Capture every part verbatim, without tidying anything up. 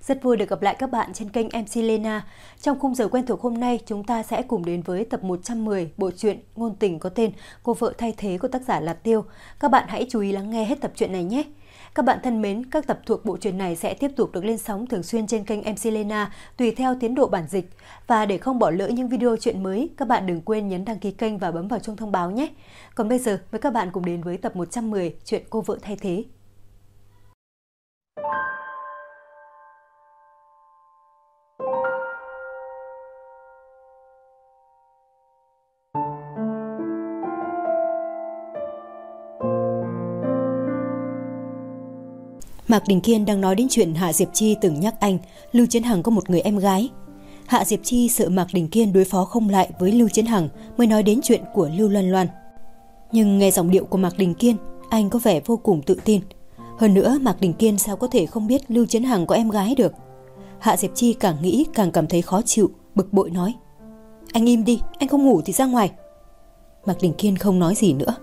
Rất vui được gặp lại các bạn trên kênh em xê Lena. Trong khung giờ quen thuộc hôm nay, chúng ta sẽ cùng đến với tập một trăm mười bộ truyện ngôn tình có tên Cô vợ thay thế của tác giả là Tiêu. Các bạn hãy chú ý lắng nghe hết tập truyện này nhé. Các bạn thân mến, các tập thuộc bộ truyện này sẽ tiếp tục được lên sóng thường xuyên trên kênh em xê Lena tùy theo tiến độ bản dịch. Và để không bỏ lỡ những video truyện mới, các bạn đừng quên nhấn đăng ký kênh và bấm vào chuông thông báo nhé. Còn bây giờ, mời các bạn cùng đến với tập một trăm mười truyện Cô vợ thay thế. Mạc Đình Kiên đang nói đến chuyện Hạ Diệp Chi từng nhắc anh Lưu Chiến Hằng có một người em gái. Hạ Diệp Chi sợ Mạc Đình Kiên đối phó không lại với Lưu Chiến Hằng mới nói đến chuyện của Lưu Loan Loan. Nhưng nghe giọng điệu của Mạc Đình Kiên, anh có vẻ vô cùng tự tin. Hơn nữa, Mạc Đình Kiên sao có thể không biết Lưu Chiến Hằng có em gái được. Hạ Diệp Chi càng nghĩ càng cảm thấy khó chịu, bực bội nói: "Anh im đi, anh không ngủ thì ra ngoài." Mạc Đình Kiên không nói gì nữa.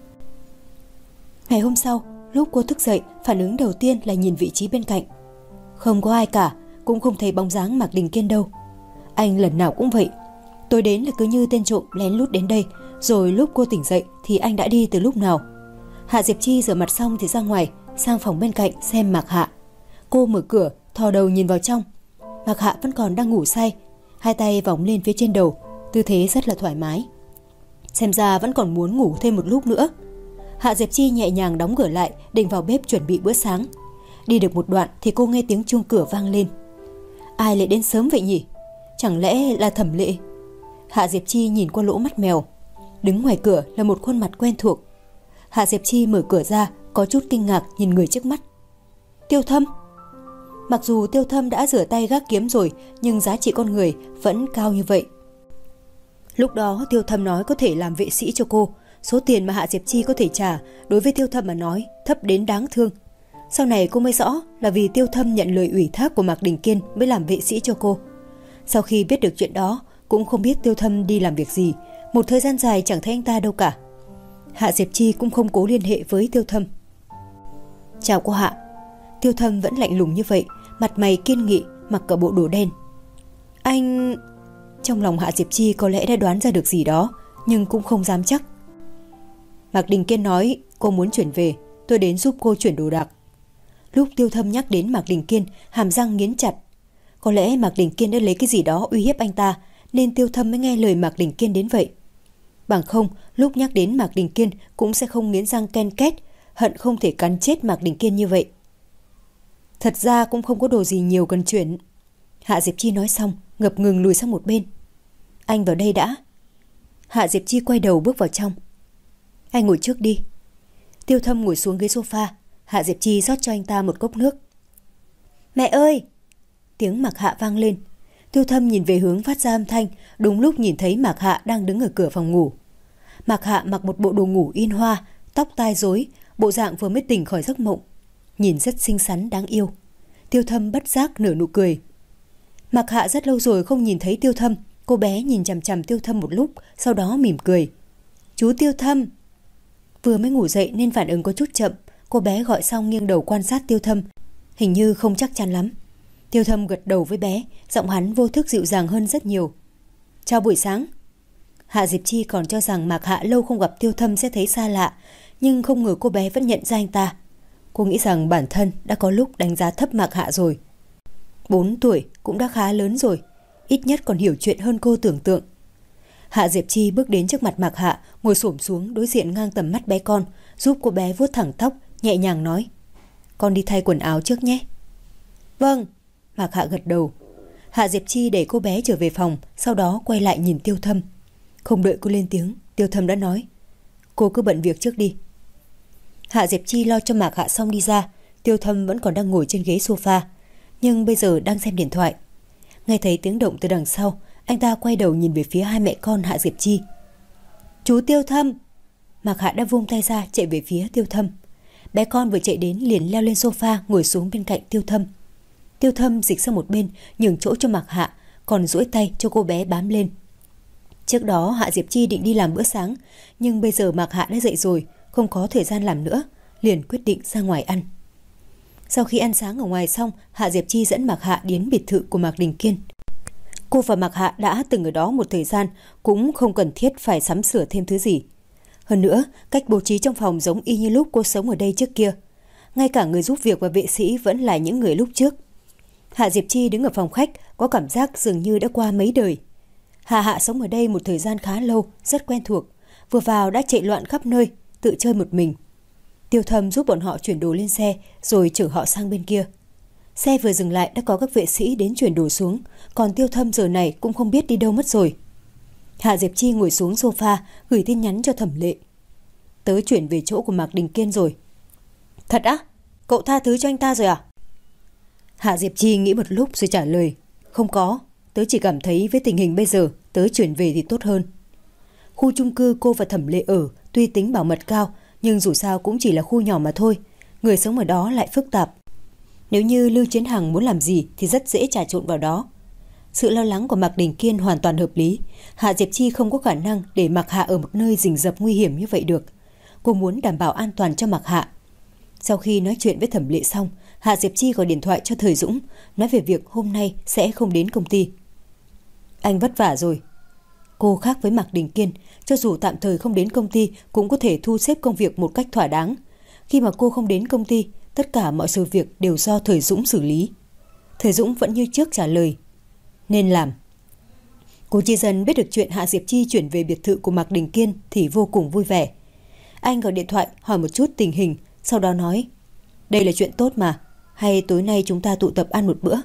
Ngày hôm sau, lúc cô thức dậy, phản ứng đầu tiên là nhìn vị trí bên cạnh. Không có ai cả, cũng không thấy bóng dáng Mạc Đình Kiên đâu. Anh lần nào cũng vậy. Tôi đến là cứ như tên trộm lén lút đến đây, rồi lúc cô tỉnh dậy thì anh đã đi từ lúc nào. Hạ Diệp Chi rửa mặt xong thì ra ngoài, sang phòng bên cạnh xem Mạc Hạ. Cô mở cửa, thò đầu nhìn vào trong. Mạc Hạ vẫn còn đang ngủ say, hai tay vòng lên phía trên đầu, tư thế rất là thoải mái. Xem ra vẫn còn muốn ngủ thêm một lúc nữa. Hạ Diệp Chi nhẹ nhàng đóng cửa lại, định vào bếp chuẩn bị bữa sáng. Đi được một đoạn thì cô nghe tiếng chuông cửa vang lên. Ai lại đến sớm vậy nhỉ? Chẳng lẽ là Thẩm Lệ? Hạ Diệp Chi nhìn qua lỗ mắt mèo. Đứng ngoài cửa là một khuôn mặt quen thuộc. Hạ Diệp Chi mở cửa ra, có chút kinh ngạc nhìn người trước mắt. Tiêu Thâm. Mặc dù Tiêu Thâm đã rửa tay gác kiếm rồi, nhưng giá trị con người vẫn cao như vậy. Lúc đó Tiêu Thâm nói có thể làm vệ sĩ cho cô. Số tiền mà Hạ Diệp Chi có thể trả đối với Tiêu Thâm mà nói thấp đến đáng thương. Sau này cô mới rõ là vì Tiêu Thâm nhận lời ủy thác của Mạc Đình Kiên mới làm vệ sĩ cho cô. Sau khi biết được chuyện đó, cũng không biết Tiêu Thâm đi làm việc gì. Một thời gian dài chẳng thấy anh ta đâu cả. Hạ Diệp Chi cũng không cố liên hệ với Tiêu Thâm. Chào cô Hạ. Tiêu Thâm vẫn lạnh lùng như vậy, mặt mày kiên nghị, mặc cả bộ đồ đen. Anh... Trong lòng Hạ Diệp Chi có lẽ đã đoán ra được gì đó, nhưng cũng không dám chắc. Mạc Đình Kiên nói cô muốn chuyển về, tôi đến giúp cô chuyển đồ đạc. Lúc Tiêu Thâm nhắc đến Mạc Đình Kiên, hàm răng nghiến chặt. Có lẽ Mạc Đình Kiên đã lấy cái gì đó uy hiếp anh ta, nên Tiêu Thâm mới nghe lời Mạc Đình Kiên đến vậy. Bằng không, lúc nhắc đến Mạc Đình Kiên cũng sẽ không nghiến răng ken két, hận không thể cắn chết Mạc Đình Kiên như vậy. Thật ra cũng không có đồ gì nhiều cần chuyển. Hạ Diệp Chi nói xong, ngập ngừng lùi sang một bên. Anh vào đây đã. Hạ Diệp Chi quay đầu bước vào trong. Anh ngồi trước đi. Tiêu Thâm ngồi xuống ghế sofa. Hạ Diệp Chi rót cho anh ta một cốc nước. Mẹ ơi! Tiếng Mạc Hạ vang lên. Tiêu Thâm nhìn về hướng phát ra âm thanh, đúng lúc nhìn thấy Mạc Hạ đang đứng ở cửa phòng ngủ. Mạc Hạ mặc một bộ đồ ngủ in hoa, tóc tai rối, bộ dạng vừa mới tỉnh khỏi giấc mộng, nhìn rất xinh xắn đáng yêu. Tiêu Thâm bất giác nở nụ cười. Mạc Hạ rất lâu rồi không nhìn thấy Tiêu Thâm. Cô bé nhìn chằm chằm Tiêu Thâm một lúc, sau đó mỉm cười. Chú Tiêu Thâm. Vừa mới ngủ dậy nên phản ứng có chút chậm. Cô bé gọi xong nghiêng đầu quan sát Tiêu Thâm, hình như không chắc chắn lắm. Tiêu Thâm gật đầu với bé, giọng hắn vô thức dịu dàng hơn rất nhiều. Chào buổi sáng. Hạ Diệp Chi còn cho rằng Mạc Hạ lâu không gặp Tiêu Thâm sẽ thấy xa lạ, nhưng không ngờ cô bé vẫn nhận ra anh ta. Cô nghĩ rằng bản thân đã có lúc đánh giá thấp Mạc Hạ rồi. Bốn tuổi cũng đã khá lớn rồi, ít nhất còn hiểu chuyện hơn cô tưởng tượng. Hạ Diệp Chi bước đến trước mặt Mạc Hạ, ngồi xổm xuống đối diện ngang tầm mắt bé con, giúp cô bé vuốt thẳng tóc, nhẹ nhàng nói: Con đi thay quần áo trước nhé. Vâng. Mạc Hạ gật đầu. Hạ Diệp Chi để cô bé trở về phòng, sau đó quay lại nhìn Tiêu Thâm. Không đợi cô lên tiếng, Tiêu Thâm đã nói: Cô cứ bận việc trước đi. Hạ Diệp Chi lo cho Mạc Hạ xong đi ra. Tiêu Thâm vẫn còn đang ngồi trên ghế sofa, nhưng bây giờ đang xem điện thoại. Nghe thấy tiếng động từ đằng sau, anh ta quay đầu nhìn về phía hai mẹ con Hạ Diệp Chi. Chú Tiêu Thâm. Mạc Hạ đã vung tay ra chạy về phía Tiêu Thâm. Bé con vừa chạy đến liền leo lên sofa ngồi xuống bên cạnh Tiêu Thâm. Tiêu Thâm dịch sang một bên nhường chỗ cho Mạc Hạ, còn duỗi tay cho cô bé bám lên. Trước đó Hạ Diệp Chi định đi làm bữa sáng, nhưng bây giờ Mạc Hạ đã dậy rồi, không có thời gian làm nữa, liền quyết định ra ngoài ăn. Sau khi ăn sáng ở ngoài xong, Hạ Diệp Chi dẫn Mạc Hạ đến biệt thự của Mạc Đình Kiên. Cô và Mạc Hạ đã từng ở đó một thời gian, cũng không cần thiết phải sắm sửa thêm thứ gì. Hơn nữa, cách bố trí trong phòng giống y như lúc cô sống ở đây trước kia. Ngay cả người giúp việc và vệ sĩ vẫn là những người lúc trước. Hạ Diệp Chi đứng ở phòng khách, có cảm giác dường như đã qua mấy đời. Hạ Hạ sống ở đây một thời gian khá lâu, rất quen thuộc. Vừa vào đã chạy loạn khắp nơi, tự chơi một mình. Tiêu Thâm giúp bọn họ chuyển đồ lên xe, rồi chở họ sang bên kia. Xe vừa dừng lại đã có các vệ sĩ đến chuyển đồ xuống, còn Tiêu Thâm giờ này cũng không biết đi đâu mất rồi. Hạ Diệp Chi ngồi xuống sofa, gửi tin nhắn cho Thẩm Lệ. Tớ chuyển về chỗ của Mạc Đình Kiên rồi. Thật á? Cậu tha thứ cho anh ta rồi à? Hạ Diệp Chi nghĩ một lúc rồi trả lời. Không có, tớ chỉ cảm thấy với tình hình bây giờ, tớ chuyển về thì tốt hơn. Khu chung cư cô và Thẩm Lệ ở tuy tính bảo mật cao, nhưng dù sao cũng chỉ là khu nhỏ mà thôi. Người sống ở đó lại phức tạp. Nếu như Lưu Chiến Hằng muốn làm gì thì rất dễ trà trộn vào đó. Sự lo lắng của Mạc Đình Kiên hoàn toàn hợp lý. Hạ Diệp Chi không có khả năng để Mạc Hạ ở một nơi rình rập nguy hiểm như vậy được. Cô muốn đảm bảo an toàn cho Mạc Hạ. Sau khi nói chuyện với Thẩm Lệ xong, Hạ Diệp Chi gọi điện thoại cho Thời Dũng, nói về việc hôm nay sẽ không đến công ty. Anh vất vả rồi. Cô khác với Mạc Đình Kiên, cho dù tạm thời không đến công ty cũng có thể thu xếp công việc một cách thỏa đáng. Khi mà cô không đến công ty, tất cả mọi sự việc đều do Thời Dũng xử lý. Thời Dũng vẫn như trước trả lời. Nên làm. Cố Chi Dân biết được chuyện Hạ Diệp Chi chuyển về biệt thự của Mạc Đình Kiên thì vô cùng vui vẻ. Anh gọi điện thoại hỏi một chút tình hình, sau đó nói, đây là chuyện tốt mà, hay tối nay chúng ta tụ tập ăn một bữa?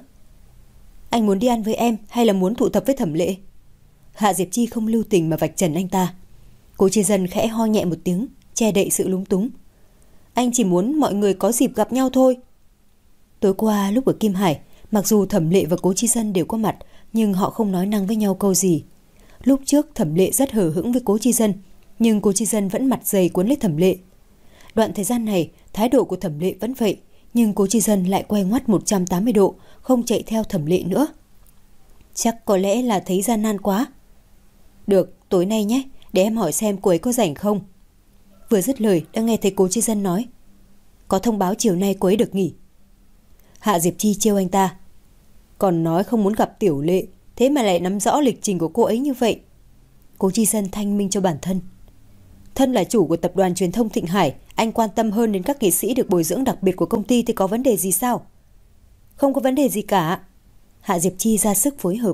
Anh muốn đi ăn với em hay là muốn tụ tập với Thẩm Lệ? Hạ Diệp Chi không lưu tình mà vạch trần anh ta. Cố Chi Dân khẽ ho nhẹ một tiếng, che đậy sự lúng túng. Anh chỉ muốn mọi người có dịp gặp nhau thôi. Tối qua lúc ở Kim Hải, mặc dù Thẩm Lệ và Cố Chi Dân đều có mặt, nhưng họ không nói năng với nhau câu gì. Lúc trước Thẩm Lệ rất hờ hững với Cố Chi Dân, nhưng Cố Chi Dân vẫn mặt dày cuốn lấy Thẩm Lệ. Đoạn thời gian này, thái độ của Thẩm Lệ vẫn vậy, nhưng Cố Chi Dân lại quay ngoắt một trăm tám mươi độ, không chạy theo Thẩm Lệ nữa. Chắc có lẽ là thấy gian nan quá. Được, tối nay nhé, để em hỏi xem cô ấy có rảnh không. Vừa dứt lời đã nghe thấy Cố Chi Dân nói, có thông báo chiều nay cô ấy được nghỉ. Hạ Diệp Chi trêu anh ta, còn nói không muốn gặp Tiểu Lệ, thế mà lại nắm rõ lịch trình của cô ấy như vậy. Cố Chi Dân thanh minh cho bản thân. Thân là chủ của tập đoàn truyền thông Thịnh Hải, anh quan tâm hơn đến các nghệ sĩ được bồi dưỡng đặc biệt của công ty thì có vấn đề gì sao? Không có vấn đề gì cả. Hạ Diệp Chi ra sức phối hợp.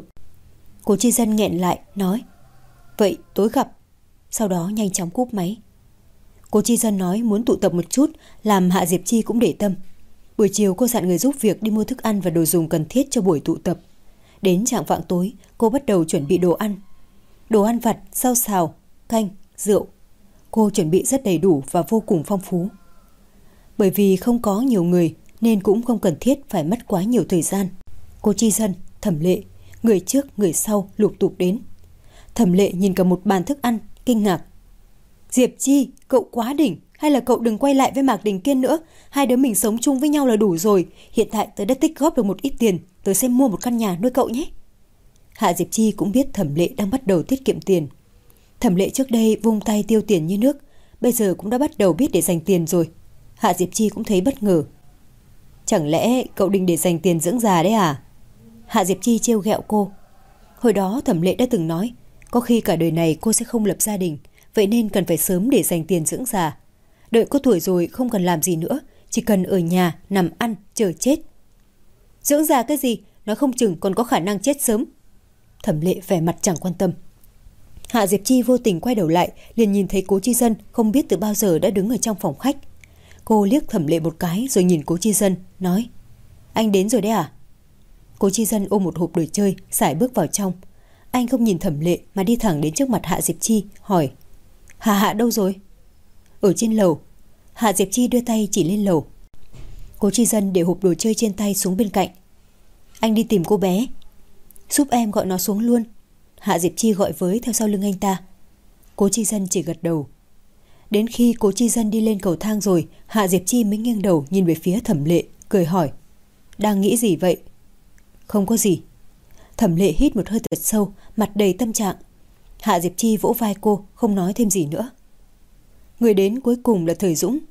Cố Chi Dân nghẹn lại, nói, vậy tối gặp. Sau đó nhanh chóng cúp máy. Cố Chi Dân nói muốn tụ tập một chút, làm Hạ Diệp Chi cũng để tâm. Buổi chiều cô dặn người giúp việc đi mua thức ăn và đồ dùng cần thiết cho buổi tụ tập. Đến chạng vạng tối, cô bắt đầu chuẩn bị đồ ăn. Đồ ăn vặt, rau xào, canh, rượu. Cô chuẩn bị rất đầy đủ và vô cùng phong phú. Bởi vì không có nhiều người nên cũng không cần thiết phải mất quá nhiều thời gian. Cố Chi Dân, Thẩm Lệ, người trước người sau lục tục đến. Thẩm Lệ nhìn cả một bàn thức ăn, kinh ngạc. Diệp Chi, cậu quá đỉnh, hay là cậu đừng quay lại với Mạc Đình Kiên nữa, hai đứa mình sống chung với nhau là đủ rồi. Hiện tại tớ đã tích góp được một ít tiền, tớ sẽ mua một căn nhà nuôi cậu nhé. Hạ Diệp Chi cũng biết Thẩm Lệ đang bắt đầu tiết kiệm tiền. Thẩm Lệ trước đây vung tay tiêu tiền như nước, bây giờ cũng đã bắt đầu biết để dành tiền rồi. Hạ Diệp Chi cũng thấy bất ngờ. Chẳng lẽ cậu định để dành tiền dưỡng già đấy à? Hạ Diệp Chi trêu ghẹo cô. Hồi đó Thẩm Lệ đã từng nói, có khi cả đời này cô sẽ không lập gia đình, vậy nên cần phải sớm để dành tiền dưỡng già. Đợi có tuổi rồi không cần làm gì nữa, chỉ cần ở nhà nằm ăn chờ chết. Dưỡng già cái gì, nói không chừng còn có khả năng chết sớm. Thẩm Lệ vẻ mặt chẳng quan tâm. Hạ Diệp Chi vô tình quay đầu lại, liền nhìn thấy Cố Chi Dân không biết từ bao giờ đã đứng ở trong phòng khách. Cô liếc Thẩm Lệ một cái rồi nhìn Cố Chi Dân, nói, anh đến rồi đấy à? Cố Chi Dân ôm một hộp đồ chơi, sải bước vào trong. Anh không nhìn Thẩm Lệ mà đi thẳng đến trước mặt Hạ Diệp Chi, hỏi, Hạ Hạ đâu rồi? Ở trên lầu. Hạ Diệp Chi đưa tay chỉ lên lầu. Cố Chi Dân để hộp đồ chơi trên tay xuống bên cạnh. Anh đi tìm cô bé, giúp em gọi nó xuống luôn. Hạ Diệp Chi gọi với theo sau lưng anh ta. Cố Chi Dân chỉ gật đầu. Đến khi Cố Chi Dân đi lên cầu thang rồi, Hạ Diệp Chi mới nghiêng đầu nhìn về phía Thẩm Lệ, cười hỏi, đang nghĩ gì vậy? Không có gì. Thẩm Lệ hít một hơi thật sâu, mặt đầy tâm trạng. Hạ Diệp Chi vỗ vai cô, không nói thêm gì nữa. Người đến cuối cùng là Thời Dũng.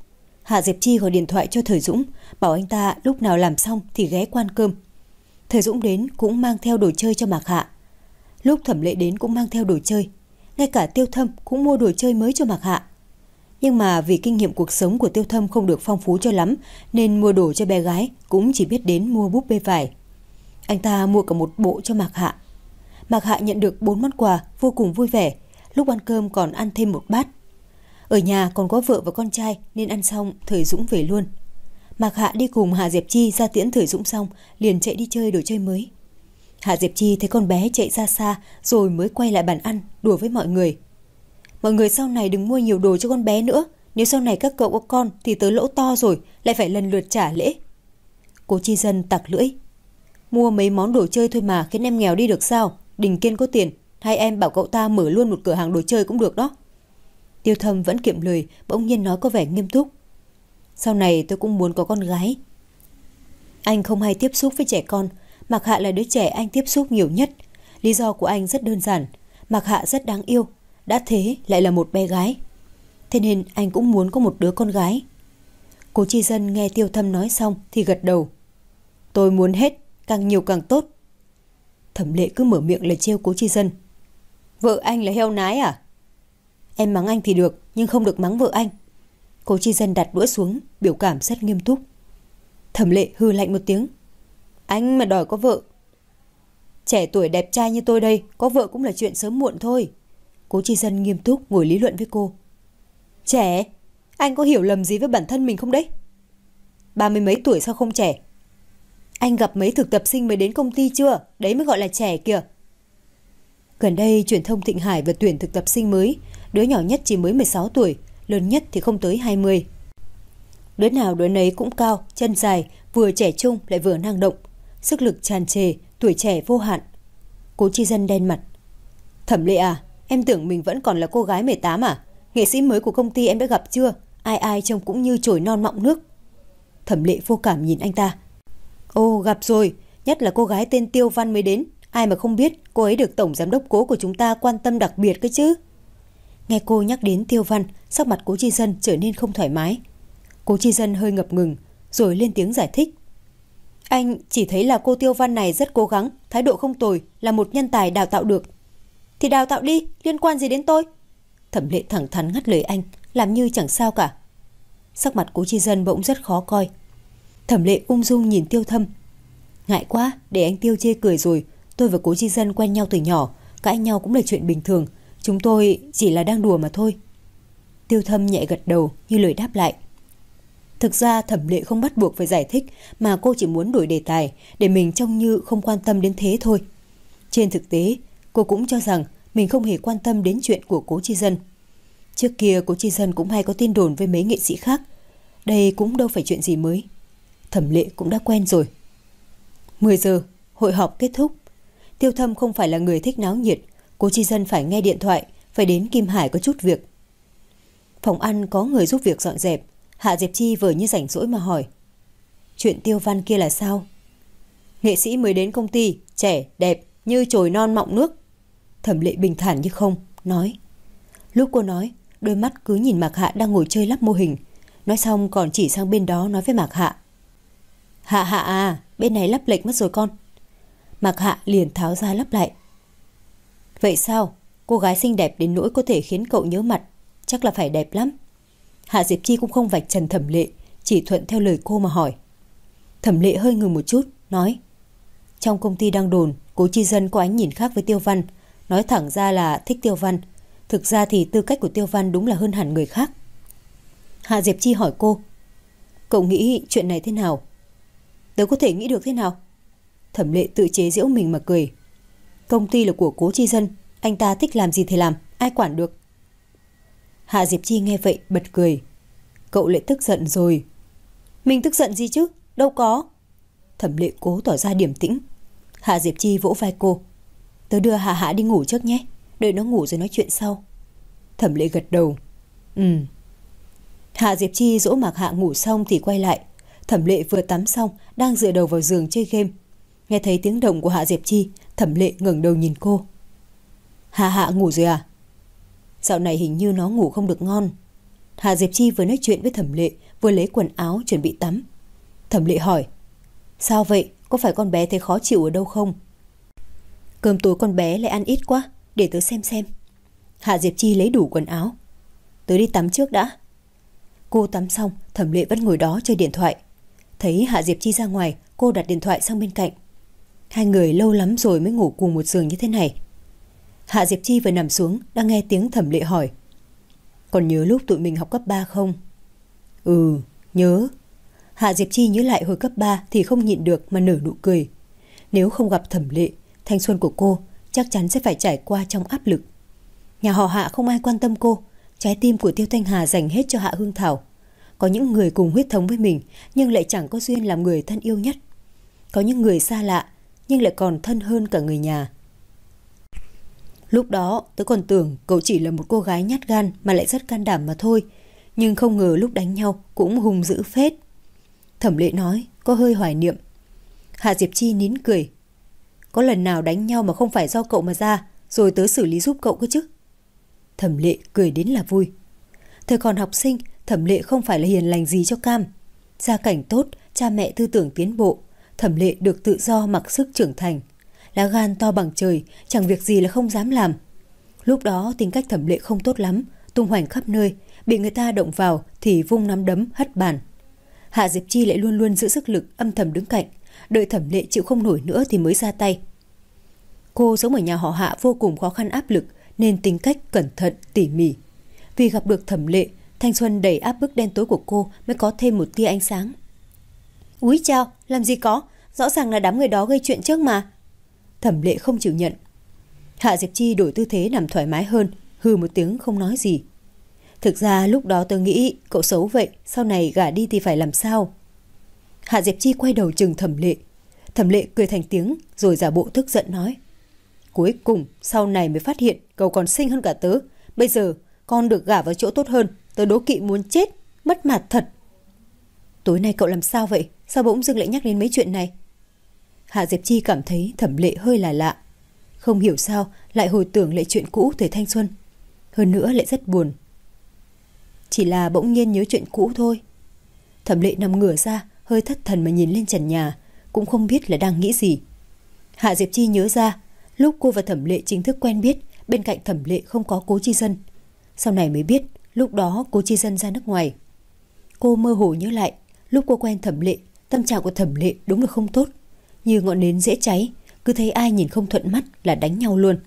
Hạ Diệp Chi gọi điện thoại cho Thời Dũng, bảo anh ta lúc nào làm xong thì ghé qua ăn cơm. Thời Dũng đến cũng mang theo đồ chơi cho Mạc Hạ. Lúc Thẩm Lệ đến cũng mang theo đồ chơi. Ngay cả Tiêu Thâm cũng mua đồ chơi mới cho Mạc Hạ. Nhưng mà vì kinh nghiệm cuộc sống của Tiêu Thâm không được phong phú cho lắm, nên mua đồ cho bé gái cũng chỉ biết đến mua búp bê vải. Anh ta mua cả một bộ cho Mạc Hạ. Mạc Hạ nhận được bốn món quà vô cùng vui vẻ. Lúc ăn cơm còn ăn thêm một bát. Ở nhà còn có vợ và con trai nên ăn xong Thời Dũng về luôn. Mạc Hạ đi cùng Hạ Diệp Chi ra tiễn Thời Dũng xong liền chạy đi chơi đồ chơi mới. Hạ Diệp Chi thấy con bé chạy ra xa rồi mới quay lại bàn ăn đùa với mọi người. Mọi người sau này đừng mua nhiều đồ cho con bé nữa. Nếu sau này các cậu có con thì tới lỗ to rồi, lại phải lần lượt trả lễ. Cố Chi Dân tặc lưỡi. Mua mấy món đồ chơi thôi mà khiến em nghèo đi được sao? Đình Kiên có tiền, hai em bảo cậu ta mở luôn một cửa hàng đồ chơi cũng được đó. Tiêu Thâm vẫn kiệm lời, bỗng nhiên nói có vẻ nghiêm túc. Sau này tôi cũng muốn có con gái. Anh không hay tiếp xúc với trẻ con. Mạc Hạ là đứa trẻ anh tiếp xúc nhiều nhất. Lý do của anh rất đơn giản. Mạc Hạ rất đáng yêu. Đã thế lại là một bé gái. Thế nên anh cũng muốn có một đứa con gái. Cố Chi Dân nghe Tiêu Thâm nói xong thì gật đầu. Tôi muốn hết, càng nhiều càng tốt. Thẩm Lệ cứ mở miệng là trêu Cố Chi Dân. Vợ anh là heo nái à? Em mắng anh thì được, nhưng không được mắng vợ anh. Cố Chi Dân đặt đũa xuống, biểu cảm rất nghiêm túc. Thẩm Lệ hừ lạnh một tiếng. Anh mà đòi có vợ. Trẻ tuổi đẹp trai như tôi đây, có vợ cũng là chuyện sớm muộn thôi. Cố Chi Dân nghiêm túc ngồi lý luận với cô. Trẻ? Anh có hiểu lầm gì với bản thân mình không đấy? Ba mươi mấy tuổi sao không trẻ? Anh gặp mấy thực tập sinh mới đến công ty chưa? Đấy mới gọi là trẻ kìa. Gần đây truyền thông Thịnh Hải vừa tuyển thực tập sinh mới. Đứa nhỏ nhất chỉ mới mười sáu tuổi, lớn nhất thì không tới hai mươi. Đứa nào đứa nấy cũng cao, chân dài, vừa trẻ trung lại vừa năng động. Sức lực tràn trề, tuổi trẻ vô hạn. Cố Chi Dân đen mặt. Thẩm Lệ à, em tưởng mình vẫn còn là cô gái mười tám à? Nghệ sĩ mới của công ty em đã gặp chưa? Ai ai trông cũng như chổi non mọng nước. Thẩm Lệ vô cảm nhìn anh ta. Ồ, gặp rồi, nhất là cô gái tên Tiêu Văn mới đến. Ai mà không biết cô ấy được tổng giám đốc Cố của chúng ta quan tâm đặc biệt cơ chứ. Nghe cô nhắc đến Tiêu Văn, sắc mặt Cố Chi Dân trở nên không thoải mái. Cố Chi Dân hơi ngập ngừng, rồi lên tiếng giải thích. Anh chỉ thấy là cô Tiêu Văn này rất cố gắng, thái độ không tồi, là một nhân tài đào tạo được. Thì đào tạo đi, liên quan gì đến tôi? Thẩm Lệ thẳng thắn ngắt lời anh, làm như chẳng sao cả. Sắc mặt Cố Chi Dân bỗng rất khó coi. Thẩm Lệ ung dung nhìn Tiêu Thâm. Ngại quá, để anh Tiêu chê cười rồi. Tôi và Cố Chi Dân quen nhau từ nhỏ, cãi nhau cũng là chuyện bình thường. Chúng tôi chỉ là đang đùa mà thôi. Tiêu Thâm nhẹ gật đầu như lời đáp lại. Thực ra Thẩm Lệ không bắt buộc phải giải thích, mà cô chỉ muốn đổi đề tài để mình trông như không quan tâm đến thế thôi. Trên thực tế, cô cũng cho rằng mình không hề quan tâm đến chuyện của Cố Chi Dân. Trước kia Cố Chi Dân cũng hay có tin đồn với mấy nghệ sĩ khác. Đây cũng đâu phải chuyện gì mới. Thẩm Lệ cũng đã quen rồi. mười giờ, hội họp kết thúc. Tiêu Thâm không phải là người thích náo nhiệt. Cố Chi Dân phải nghe điện thoại, phải đến Kim Hải có chút việc. Phòng ăn có người giúp việc dọn dẹp. Hạ Diệp Chi vừa như rảnh rỗi mà hỏi. Chuyện Tiêu Văn kia là sao? Nghệ sĩ mới đến công ty, trẻ, đẹp, như chồi non mọng nước. Thẩm Lệ bình thản như không, nói. Lúc cô nói, đôi mắt cứ nhìn Mạc Hạ đang ngồi chơi lắp mô hình. Nói xong còn chỉ sang bên đó nói với Mạc Hạ. Hạ Hạ à, bên này lắp lệch mất rồi con. Mạc Hạ liền tháo ra lắp lại. Vậy sao? Cô gái xinh đẹp đến nỗi có thể khiến cậu nhớ mặt, chắc là phải đẹp lắm. Hạ Diệp Chi cũng không vạch trần Thẩm Lệ, chỉ thuận theo lời cô mà hỏi. Thẩm Lệ hơi ngừng một chút, nói. Trong công ty đang đồn, Cố Chi Dân có ánh nhìn khác với Tiêu Văn. Nói thẳng ra là thích Tiêu Văn. Thực ra thì tư cách của Tiêu Văn đúng là hơn hẳn người khác. Hạ Diệp Chi hỏi cô. Cậu nghĩ chuyện này thế nào? Tớ có thể nghĩ được thế nào? Thẩm Lệ tự chế giễu mình mà cười. Công ty là của Cố Chi Dân, anh ta thích làm gì thì làm, ai quản được. Hạ Diệp Chi nghe vậy bật cười. Cậu lại tức giận rồi. Mình tức giận gì chứ, đâu có. Thẩm Lệ cố tỏ ra điềm tĩnh. Hạ Diệp Chi vỗ vai cô. Tớ đưa Hạ Hạ đi ngủ trước nhé, đợi nó ngủ rồi nói chuyện sau. Thẩm Lệ gật đầu. Ừ. Hạ Diệp Chi dỗ Mạc Hạ ngủ xong thì quay lại. Thẩm Lệ vừa tắm xong, đang dựa đầu vào giường chơi game. Nghe thấy tiếng động của Hạ Diệp Chi, Thẩm Lệ ngẩng đầu nhìn cô. Hạ Hạ ngủ rồi à? Dạo này hình như nó ngủ không được ngon. Hạ Diệp Chi vừa nói chuyện với Thẩm Lệ, vừa lấy quần áo chuẩn bị tắm. Thẩm Lệ hỏi: sao vậy, có phải con bé thấy khó chịu ở đâu không? Cơm tối con bé lại ăn ít quá, để tớ xem xem. Hạ Diệp Chi lấy đủ quần áo. Tớ đi tắm trước đã. Cô tắm xong, Thẩm Lệ vẫn ngồi đó chơi điện thoại. Thấy Hạ Diệp Chi ra ngoài, cô đặt điện thoại sang bên cạnh. Hai người lâu lắm rồi mới ngủ cùng một giường như thế này. Hạ Diệp Chi vừa nằm xuống, đang nghe tiếng Thẩm Lệ hỏi: còn nhớ lúc tụi mình học cấp ba không? Ừ, nhớ. Hạ Diệp Chi nhớ lại hồi cấp ba thì không nhịn được mà nở nụ cười. Nếu không gặp Thẩm Lệ, thanh xuân của cô chắc chắn sẽ phải trải qua trong áp lực. Nhà họ Hạ không ai quan tâm cô, trái tim của Tiêu Thanh Hà dành hết cho Hạ Hương Thảo. Có những người cùng huyết thống với mình nhưng lại chẳng có duyên làm người thân yêu nhất. Có những người xa lạ nhưng lại còn thân hơn cả người nhà. Lúc đó tớ còn tưởng cậu chỉ là một cô gái nhát gan mà lại rất can đảm mà thôi, nhưng không ngờ lúc đánh nhau cũng hung dữ phết. Thẩm Lệ nói, có hơi hoài niệm. Hạ Diệp Chi nín cười. Có lần nào đánh nhau mà không phải do cậu mà ra, rồi tớ xử lý giúp cậu cơ chứ? Thẩm Lệ cười đến là vui. Thời còn học sinh, Thẩm Lệ không phải là hiền lành gì cho cam. Gia cảnh tốt, cha mẹ tư tưởng tiến bộ, Thẩm Lệ được tự do mặc sức trưởng thành. Lá gan to bằng trời, chẳng việc gì là không dám làm. Lúc đó tính cách Thẩm Lệ không tốt lắm, tung hoành khắp nơi, bị người ta động vào thì vung nắm đấm hất bàn. Hạ Diệp Chi lại luôn luôn giữ sức lực, âm thầm đứng cạnh, đợi Thẩm Lệ chịu không nổi nữa thì mới ra tay. Cô sống ở nhà họ Hạ vô cùng khó khăn áp lực nên tính cách cẩn thận, tỉ mỉ. Vì gặp được Thẩm Lệ, thanh xuân đầy áp bức đen tối của cô mới có thêm một tia ánh sáng. Úi chao, làm gì có, rõ ràng là đám người đó gây chuyện trước mà. Thẩm Lệ không chịu nhận. Hạ Diệp Chi đổi tư thế nằm thoải mái hơn, hừ một tiếng không nói gì. Thực ra lúc đó tôi nghĩ cậu xấu vậy, sau này gả đi thì phải làm sao? Hạ Diệp Chi quay đầu chừng Thẩm Lệ. Thẩm Lệ cười thành tiếng rồi giả bộ tức giận nói: cuối cùng sau này mới phát hiện cậu còn xinh hơn cả tớ. Bây giờ con được gả vào chỗ tốt hơn, tớ đố kỵ muốn chết, mất mặt thật. Tối nay cậu làm sao vậy? Sao bỗng dưng lại nhắc đến mấy chuyện này? Hạ Diệp Chi cảm thấy Thẩm Lệ hơi là lạ. Không hiểu sao lại hồi tưởng lại chuyện cũ thời thanh xuân. Hơn nữa lại rất buồn. Chỉ là bỗng nhiên nhớ chuyện cũ thôi. Thẩm Lệ nằm ngửa ra, hơi thất thần mà nhìn lên trần nhà, cũng không biết là đang nghĩ gì. Hạ Diệp Chi nhớ ra, lúc cô và Thẩm Lệ chính thức quen biết, bên cạnh Thẩm Lệ không có Cố Chi Dân. Sau này mới biết, lúc đó Cố Chi Dân ra nước ngoài. Cô mơ hồ nhớ lại, lúc cô quen Thẩm Lệ, tâm trạng của Thẩm Lệ đúng là không tốt, như ngọn nến dễ cháy, cứ thấy ai nhìn không thuận mắt là đánh nhau luôn.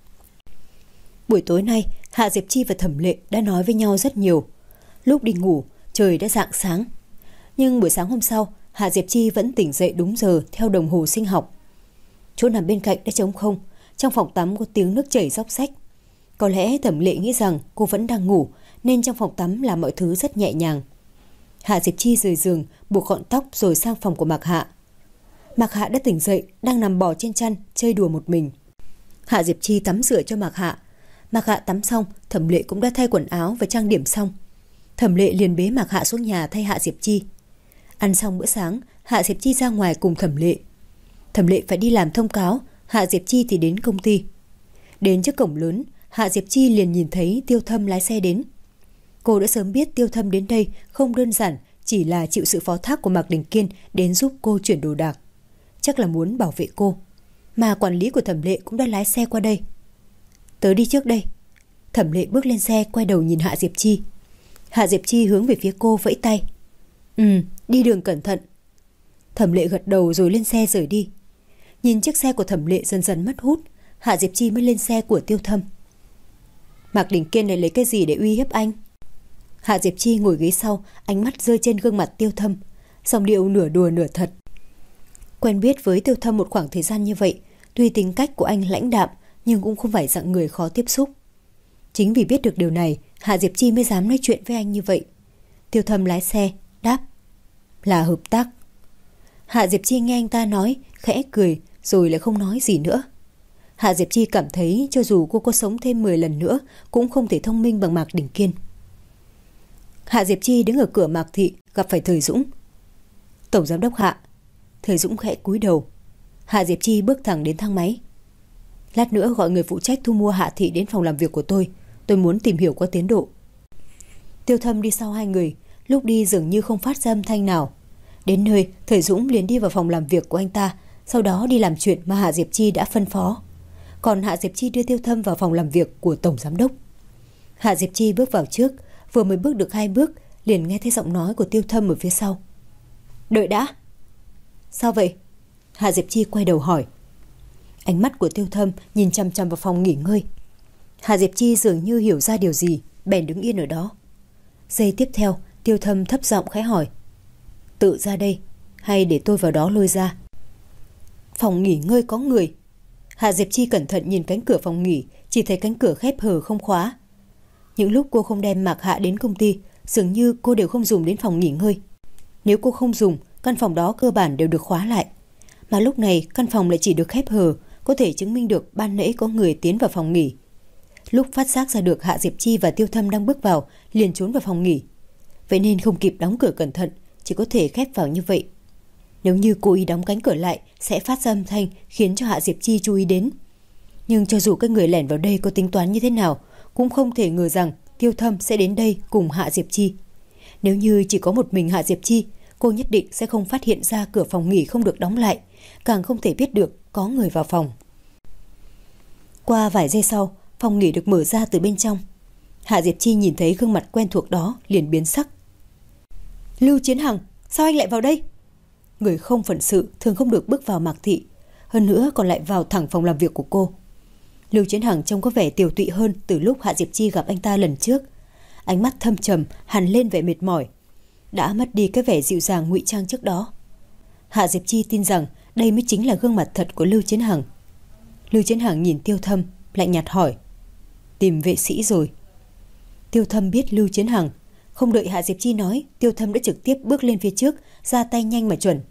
Buổi tối nay, Hạ Diệp Chi và Thẩm Lệ đã nói với nhau rất nhiều. Lúc đi ngủ, trời đã rạng sáng. Nhưng buổi sáng hôm sau, Hạ Diệp Chi vẫn tỉnh dậy đúng giờ theo đồng hồ sinh học. Chỗ nằm bên cạnh đã trống không, trong phòng tắm có tiếng nước chảy róc rách. Có lẽ Thẩm Lệ nghĩ rằng cô vẫn đang ngủ nên trong phòng tắm làm mọi thứ rất nhẹ nhàng. Hạ Diệp Chi rời giường, buộc gọn tóc rồi sang phòng của Mạc Hạ. Mạc Hạ đã tỉnh dậy, đang nằm bò trên chăn chơi đùa một mình. Hạ Diệp Chi tắm rửa cho Mạc Hạ. Mạc Hạ tắm xong, Thẩm Lệ cũng đã thay quần áo và trang điểm xong. Thẩm Lệ liền bế Mạc Hạ xuống nhà thay Hạ Diệp Chi. Ăn xong bữa sáng, Hạ Diệp Chi ra ngoài cùng Thẩm Lệ. Thẩm Lệ phải đi làm thông cáo, Hạ Diệp Chi thì đến công ty. Đến trước cổng lớn, Hạ Diệp Chi liền nhìn thấy Tiêu Thâm lái xe đến. Cô đã sớm biết Tiêu Thâm đến đây không đơn giản chỉ là chịu sự phó thác của Mạc Đình Kiên đến giúp cô chuyển đồ đạc. Chắc là muốn bảo vệ cô. Mà quản lý của Thẩm Lệ cũng đã lái xe qua đây. Tớ đi trước đây. Thẩm Lệ bước lên xe, quay đầu nhìn Hạ Diệp Chi. Hạ Diệp Chi hướng về phía cô vẫy tay. Ừ, đi đường cẩn thận. Thẩm Lệ gật đầu rồi lên xe rời đi. Nhìn chiếc xe của Thẩm Lệ dần dần mất hút, Hạ Diệp Chi mới lên xe của Tiêu Thâm. Mạc Đình Kiên này lấy cái gì để uy hiếp anh? Hạ Diệp Chi ngồi ghế sau, ánh mắt rơi trên gương mặt Tiêu Thâm, giọng điệu nửa đùa nửa thật. Quen biết với Tiêu Thâm một khoảng thời gian như vậy, tuy tính cách của anh lãnh đạm nhưng cũng không phải dạng người khó tiếp xúc. Chính vì biết được điều này, Hạ Diệp Chi mới dám nói chuyện với anh như vậy. Tiêu Thâm lái xe, đáp là hợp tác. Hạ Diệp Chi nghe anh ta nói, khẽ cười rồi lại không nói gì nữa. Hạ Diệp Chi cảm thấy cho dù cô có sống thêm mười lần nữa cũng không thể thông minh bằng Mạc Đình Kiên. Hạ Diệp Chi đứng ở cửa Mạc Thị gặp phải Thời Dũng. Tổng giám đốc Hạ. Thời Dũng khẽ cúi đầu. Hạ Diệp Chi bước thẳng đến thang máy. Lát nữa gọi người phụ trách thu mua Hạ Thị đến phòng làm việc của tôi. Tôi muốn tìm hiểu qua tiến độ. Tiêu Thâm đi sau hai người, lúc đi dường như không phát ra âm thanh nào. Đến nơi, Thời Dũng liền đi vào phòng làm việc của anh ta, sau đó đi làm chuyện mà Hạ Diệp Chi đã phân phó. Còn Hạ Diệp Chi đưa Tiêu Thâm vào phòng làm việc của tổng giám đốc. Hạ Diệp Chi bước vào trước, vừa mới bước được hai bước, liền nghe thấy giọng nói của Tiêu Thâm ở phía sau. Đợi đã. Sao vậy? Hạ Diệp Chi quay đầu hỏi. Ánh mắt của Tiêu Thâm nhìn chằm chằm vào phòng nghỉ ngơi. Hạ Diệp Chi dường như hiểu ra điều gì, bèn đứng yên ở đó. Giây tiếp theo, Tiêu Thâm thấp giọng khẽ hỏi. Tự ra đây, hay để tôi vào đó lôi ra? Phòng nghỉ ngơi có người. Hạ Diệp Chi cẩn thận nhìn cánh cửa phòng nghỉ, chỉ thấy cánh cửa khép hờ không khóa. Những lúc cô không đem Mạc Hạ đến công ty, dường như cô đều không dùng đến phòng nghỉ ngơi. Nếu cô không dùng, căn phòng đó cơ bản đều được khóa lại. Mà lúc này căn phòng lại chỉ được khép hờ, có thể chứng minh được ban nãy có người tiến vào phòng nghỉ. Lúc phát giác ra được Hạ Diệp Chi và Tiêu Thâm đang bước vào, liền trốn vào phòng nghỉ. Vậy nên không kịp đóng cửa cẩn thận, chỉ có thể khép vào như vậy. Nếu như cố ý đóng cánh cửa lại sẽ phát ra âm thanh khiến cho Hạ Diệp Chi chú ý đến. Nhưng cho dù các người lẻn vào đây có tính toán như thế nào, cũng không thể ngờ rằng Tiêu Thâm sẽ đến đây cùng Hạ Diệp Chi. Nếu như chỉ có một mình Hạ Diệp Chi, cô nhất định sẽ không phát hiện ra cửa phòng nghỉ không được đóng lại, càng không thể biết được có người vào phòng. Qua vài giây sau, phòng nghỉ được mở ra từ bên trong. Hạ Diệp Chi nhìn thấy gương mặt quen thuộc đó liền biến sắc. Lưu Chiến Hằng, sao anh lại vào đây? Người không phận sự thường không được bước vào Mạc Thị, hơn nữa còn lại vào thẳng phòng làm việc của cô. Lưu Chiến Hằng trông có vẻ tiều tụy hơn từ lúc Hạ Diệp Chi gặp anh ta lần trước. Ánh mắt thâm trầm hằn lên vẻ mệt mỏi, đã mất đi cái vẻ dịu dàng ngụy trang trước đó. Hạ Diệp Chi tin rằng đây mới chính là gương mặt thật của Lưu Chiến Hằng. Lưu Chiến Hằng nhìn Tiêu Thâm, lạnh nhạt hỏi. Tìm vệ sĩ rồi? Tiêu Thâm biết Lưu Chiến Hằng, không đợi Hạ Diệp Chi nói, Tiêu Thâm đã trực tiếp bước lên phía trước, ra tay nhanh mà chuẩn.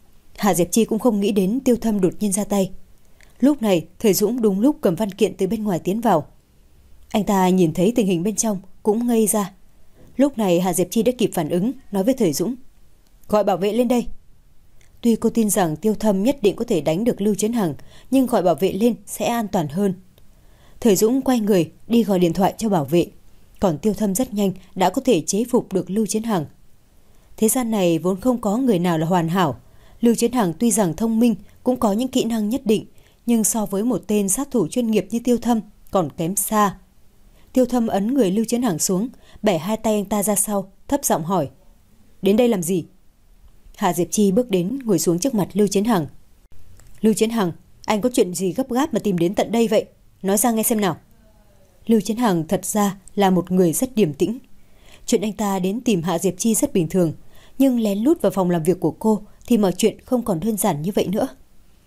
Hạ Diệp Chi cũng không nghĩ đến Tiêu Thâm đột nhiên ra tay. Lúc này, Thời Dũng đúng lúc cầm văn kiện từ bên ngoài tiến vào. Anh ta nhìn thấy tình hình bên trong, cũng ngây ra. Lúc này Hạ Diệp Chi đã kịp phản ứng, nói với Thời Dũng. Gọi bảo vệ lên đây. Tuy cô tin rằng Tiêu Thâm nhất định có thể đánh được Lưu Chiến Hằng, nhưng gọi bảo vệ lên sẽ an toàn hơn. Thời Dũng quay người, đi gọi điện thoại cho bảo vệ. Còn Tiêu Thâm rất nhanh đã có thể chế phục được Lưu Chiến Hằng. Thế gian này vốn không có người nào là hoàn hảo. Lưu Chiến Hằng tuy rằng thông minh, cũng có những kỹ năng nhất định, nhưng so với một tên sát thủ chuyên nghiệp như Tiêu Thâm còn kém xa. Tiêu Thâm ấn người Lưu Chiến Hằng xuống, bẻ hai tay anh ta ra sau, thấp giọng hỏi. Đến đây làm gì? Hạ Diệp Chi bước đến ngồi xuống trước mặt Lưu Chiến Hằng. Lưu Chiến Hằng, anh có chuyện gì gấp gáp mà tìm đến tận đây vậy? Nói ra nghe xem nào. Lưu Chiến Hằng thật ra là một người rất điềm tĩnh. Chuyện anh ta đến tìm Hạ Diệp Chi rất bình thường, nhưng lén lút vào phòng làm việc của cô thì mọi chuyện không còn đơn giản như vậy nữa.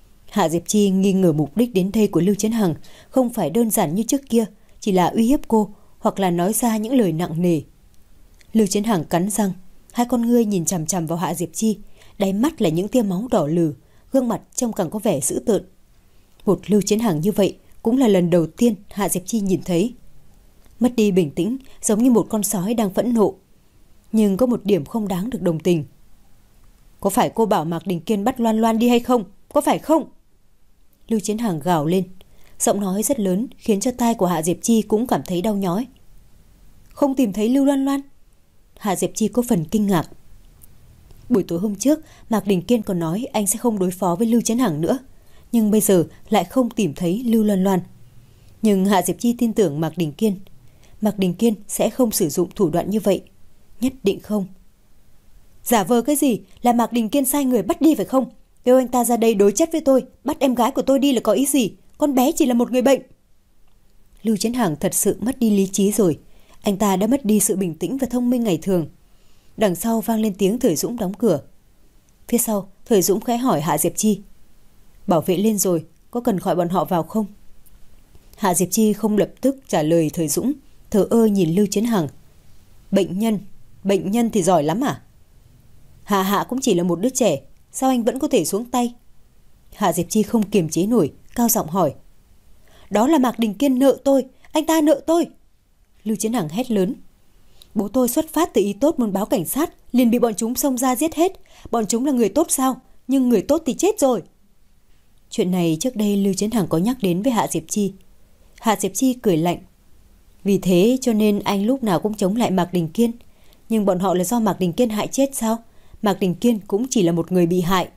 Hạ Diệp Chi nghi ngờ mục đích đến đây của Lưu Chiến Hằng không phải đơn giản như trước kia, chỉ là uy hiếp cô hoặc là nói ra những lời nặng nề. Lưu Chiến Hằng cắn răng, hai con ngươi nhìn chằm chằm vào Hạ Diệp Chi, đáy mắt là những tia máu đỏ lừ, gương mặt trông càng có vẻ dữ tợn. Một Lưu Chiến Hằng như vậy cũng là lần đầu tiên Hạ Diệp Chi nhìn thấy. Mất đi bình tĩnh, giống như một con sói đang phẫn nộ. Nhưng có một điểm không đáng được đồng tình. Có phải cô bảo Mạc Đình Kiên bắt Loan Loan đi hay không? Có phải không? Lưu Chiến Hằng gào lên, giọng nói rất lớn khiến cho tai của Hạ Diệp Chi cũng cảm thấy đau nhói. Không tìm thấy Lưu Loan Loan? Hạ Diệp Chi có phần kinh ngạc. Buổi tối hôm trước, Mạc Đình Kiên còn nói anh sẽ không đối phó với Lưu Chiến Hằng nữa, nhưng bây giờ lại không tìm thấy Lưu Loan Loan. Nhưng Hạ Diệp Chi tin tưởng Mạc Đình Kiên. Mạc Đình Kiên sẽ không sử dụng thủ đoạn như vậy. Nhất định không. Giả vờ cái gì? Là Mạc Đình Kiên sai người bắt đi phải không? Kêu anh ta ra đây đối chất với tôi, bắt em gái của tôi đi là có ý gì? Con bé chỉ là một người bệnh. Lưu Chiến Hằng thật sự mất đi lý trí rồi. Anh ta đã mất đi sự bình tĩnh và thông minh ngày thường. Đằng sau vang lên tiếng Thời Dũng đóng cửa. Phía sau, Thời Dũng khẽ hỏi Hạ Diệp Chi. Bảo vệ lên rồi, có cần gọi bọn họ vào không? Hạ Diệp Chi không lập tức trả lời Thời Dũng, thờ ơ nhìn Lưu Chiến Hằng. Bệnh nhân, bệnh nhân thì giỏi lắm à? Hạ Hạ cũng chỉ là một đứa trẻ, sao anh vẫn có thể xuống tay? Hạ Diệp Chi không kiềm chế nổi, cao giọng hỏi. Đó là Mạc Đình Kiên nợ tôi, anh ta nợ tôi. Lưu Chiến Hằng hét lớn. Bố tôi xuất phát từ ý tốt muốn báo cảnh sát, liền bị bọn chúng xông ra giết hết. Bọn chúng là người tốt sao? Nhưng người tốt thì chết rồi. Chuyện này trước đây Lưu Chiến Hằng có nhắc đến với Hạ Diệp Chi. Hạ Diệp Chi cười lạnh. Vì thế cho nên anh lúc nào cũng chống lại Mạc Đình Kiên. Nhưng bọn họ là do Mạc Đình Kiên hại chết sao? Mạc Đình Kiên cũng chỉ là một người bị hại.